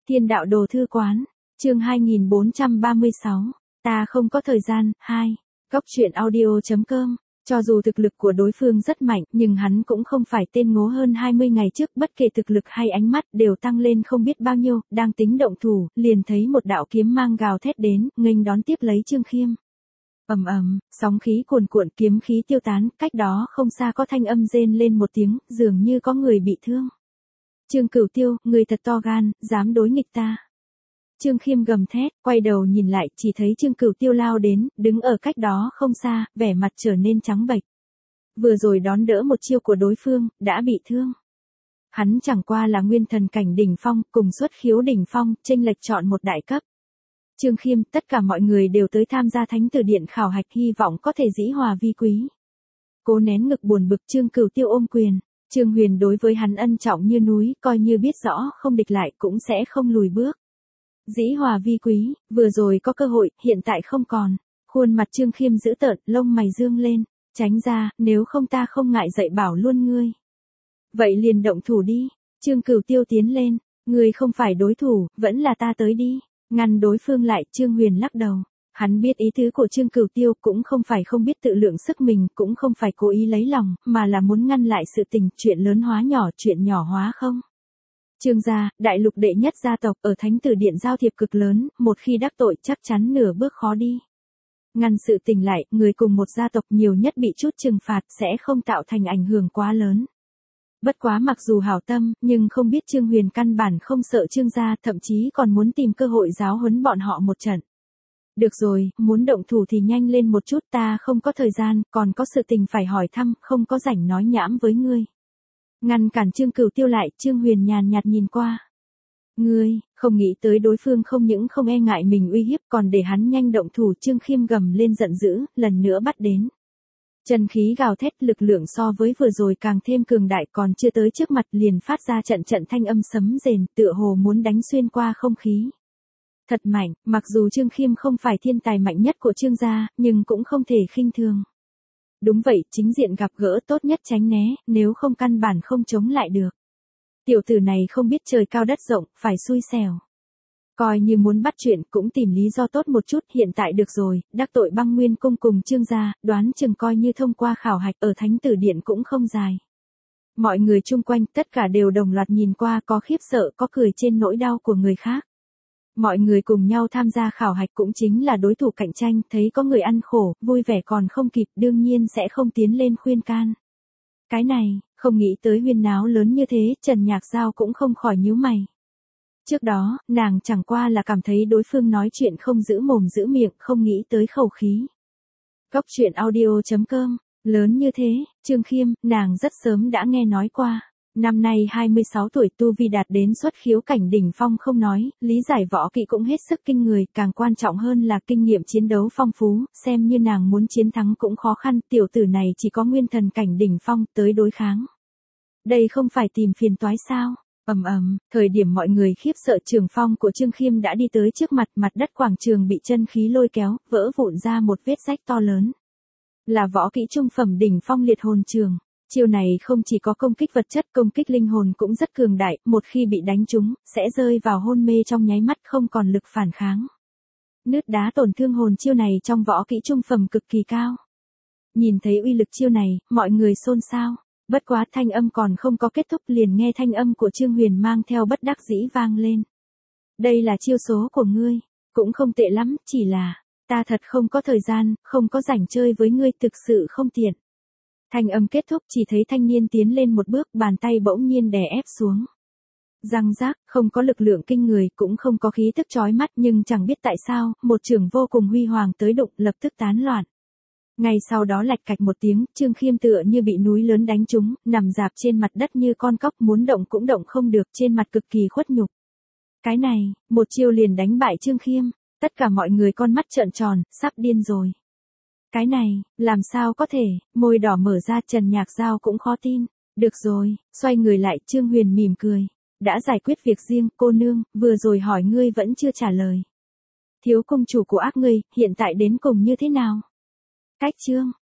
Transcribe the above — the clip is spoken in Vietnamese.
Thiên đạo đồ thư quán, chương 2436, ta không có thời gian, 2, Góc truyện audio.com, cho dù thực lực của đối phương rất mạnh nhưng hắn cũng không phải tên ngố hơn 20 ngày trước, bất kể thực lực hay ánh mắt đều tăng lên không biết bao nhiêu, đang tính động thủ, liền thấy một đạo kiếm mang gào thét đến, nghênh đón tiếp lấy Trương Khiêm. Ầm ầm, sóng khí cuồn cuộn, kiếm khí tiêu tán, cách đó không xa có thanh âm rên lên một tiếng, dường như có người bị thương. Trương Cửu Tiêu, người thật to gan, dám đối nghịch ta. Trương Khiêm gầm thét, quay đầu nhìn lại, chỉ thấy Trương Cửu Tiêu lao đến, đứng ở cách đó không xa, vẻ mặt trở nên trắng bệch. Vừa rồi đón đỡ một chiêu của đối phương, đã bị thương. Hắn chẳng qua là nguyên thần cảnh đỉnh phong, cùng xuất khiếu đỉnh phong, chênh lệch chọn một đại cấp. Trương Khiêm, tất cả mọi người đều tới tham gia Thánh Tử Điện khảo hạch, hy vọng có thể dĩ hòa vi quý. Cố nén ngực buồn bực, Trương Cửu Tiêu ôm quyền. Trương Huyền đối với hắn ân trọng như núi, coi như biết rõ không địch lại cũng sẽ không lùi bước. Dĩ hòa vi quý, vừa rồi có cơ hội, hiện tại không còn. Khuôn mặt Trương Khiêm dữ tợn, lông mày dương lên, tránh ra, nếu không ta không ngại dạy bảo luôn ngươi. Vậy liền động thủ đi. Trương Cửu Tiêu tiến lên, ngươi không phải đối thủ, vẫn là ta tới đi. Ngăn đối phương lại, Trương Huyền lắc đầu. Hắn biết ý tứ của Trương Cửu Tiêu, cũng không phải không biết tự lượng sức mình, cũng không phải cố ý lấy lòng, mà là muốn ngăn lại sự tình, chuyện lớn hóa nhỏ, chuyện nhỏ hóa không. Trương gia, đại lục đệ nhất gia tộc, ở Thánh Tử Điện giao thiệp cực lớn, một khi đắc tội chắc chắn nửa bước khó đi. Ngăn sự tình lại, người cùng một gia tộc nhiều nhất bị chút trừng phạt, sẽ không tạo thành ảnh hưởng quá lớn. Bất quá mặc dù hảo tâm, nhưng không biết Trương Huyền căn bản không sợ Trương gia, thậm chí còn muốn tìm cơ hội giáo huấn bọn họ một trận. Được rồi, muốn động thủ thì nhanh lên một chút, ta không có thời gian, còn có sự tình phải hỏi thăm, không có rảnh nói nhảm với ngươi. Ngăn cản Trương Cửu Tiêu lại, Trương Huyền nhàn nhạt nhìn qua. Ngươi, không nghĩ tới đối phương không những không e ngại mình uy hiếp còn để hắn nhanh động thủ. Trương Khiêm gầm lên giận dữ, lần nữa bắt đến. Chân khí gào thét, lực lượng so với vừa rồi càng thêm cường đại, còn chưa tới trước mặt liền phát ra trận trận thanh âm sấm rền, tựa hồ muốn đánh xuyên qua không khí. Thật mạnh, mặc dù Trương Khiêm không phải thiên tài mạnh nhất của Trương gia, nhưng cũng không thể khinh thường. Đúng vậy, chính diện gặp gỡ tốt nhất tránh né, nếu không căn bản không chống lại được. Tiểu tử này không biết trời cao đất rộng, phải xui xẻo. Coi như muốn bắt chuyện, cũng tìm lý do tốt một chút, hiện tại được rồi, đắc tội Băng Nguyên Cung cùng Trương gia, đoán chừng coi như thông qua khảo hạch ở Thánh Tử Điện cũng không dài. Mọi người chung quanh, tất cả đều đồng loạt nhìn qua, có khiếp sợ, có cười trên nỗi đau của người khác. Mọi người cùng nhau tham gia khảo hạch cũng chính là đối thủ cạnh tranh, thấy có người ăn khổ, vui vẻ còn không kịp, đương nhiên sẽ không tiến lên khuyên can. Cái này, không nghĩ tới huyên náo lớn như thế, Trần Nhạc Giao cũng không khỏi nhíu mày. Trước đó, nàng chẳng qua là cảm thấy đối phương nói chuyện không giữ mồm giữ miệng, không nghĩ tới khẩu khí. Góc truyện audio.com, lớn như thế, Trương Khiêm, nàng rất sớm đã nghe nói qua. Năm nay 26 tuổi, tu vi đạt đến xuất khiếu cảnh đỉnh phong không nói, lý giải võ kỹ cũng hết sức kinh người, càng quan trọng hơn là kinh nghiệm chiến đấu phong phú, xem như nàng muốn chiến thắng cũng khó khăn, tiểu tử này chỉ có nguyên thần cảnh đỉnh phong tới đối kháng. Đây không phải tìm phiền toái sao? Ầm ầm, thời điểm mọi người khiếp sợ, trường phong của Trương Khiêm đã đi tới trước mặt, mặt đất quảng trường bị chân khí lôi kéo, vỡ vụn ra một vết rách to lớn. Là võ kỹ trung phẩm đỉnh phong liệt hồn trường. Chiêu này không chỉ có công kích vật chất, công kích linh hồn cũng rất cường đại, một khi bị đánh trúng, sẽ rơi vào hôn mê trong nháy mắt, không còn lực phản kháng. Nứt đá tổn thương hồn, chiêu này trong võ kỹ trung phẩm cực kỳ cao. Nhìn thấy uy lực chiêu này, mọi người xôn xao. Bất quá thanh âm còn không có kết thúc liền nghe thanh âm của Trương Huyền mang theo bất đắc dĩ vang lên. Đây là chiêu số của ngươi, cũng không tệ lắm, chỉ là, ta thật không có thời gian, không có rảnh chơi với ngươi, thực sự không tiện. Thanh âm kết thúc, chỉ thấy thanh niên tiến lên một bước, bàn tay bỗng nhiên đè ép xuống. Răng rác, không có lực lượng kinh người, cũng không có khí tức chói mắt, nhưng chẳng biết tại sao, một chưởng vô cùng huy hoàng tới đụng, lập tức tán loạn. Ngay sau đó lạch cạch một tiếng, Trương Khiêm tựa như bị núi lớn đánh trúng, nằm rạp trên mặt đất như con cóc, muốn động cũng động không được, trên mặt cực kỳ khuất nhục. Cái này, một chiêu liền đánh bại Trương Khiêm, tất cả mọi người con mắt trợn tròn, sắp điên rồi. Cái này, làm sao có thể, môi đỏ mở ra, Trần Nhạc Giao cũng khó tin. Được rồi, xoay người lại, Trương Huyền mỉm cười. Đã giải quyết việc riêng, cô nương, vừa rồi hỏi ngươi vẫn chưa trả lời. Thiếu công chủ của ác ngươi, hiện tại đến cùng như thế nào? Cách Trương,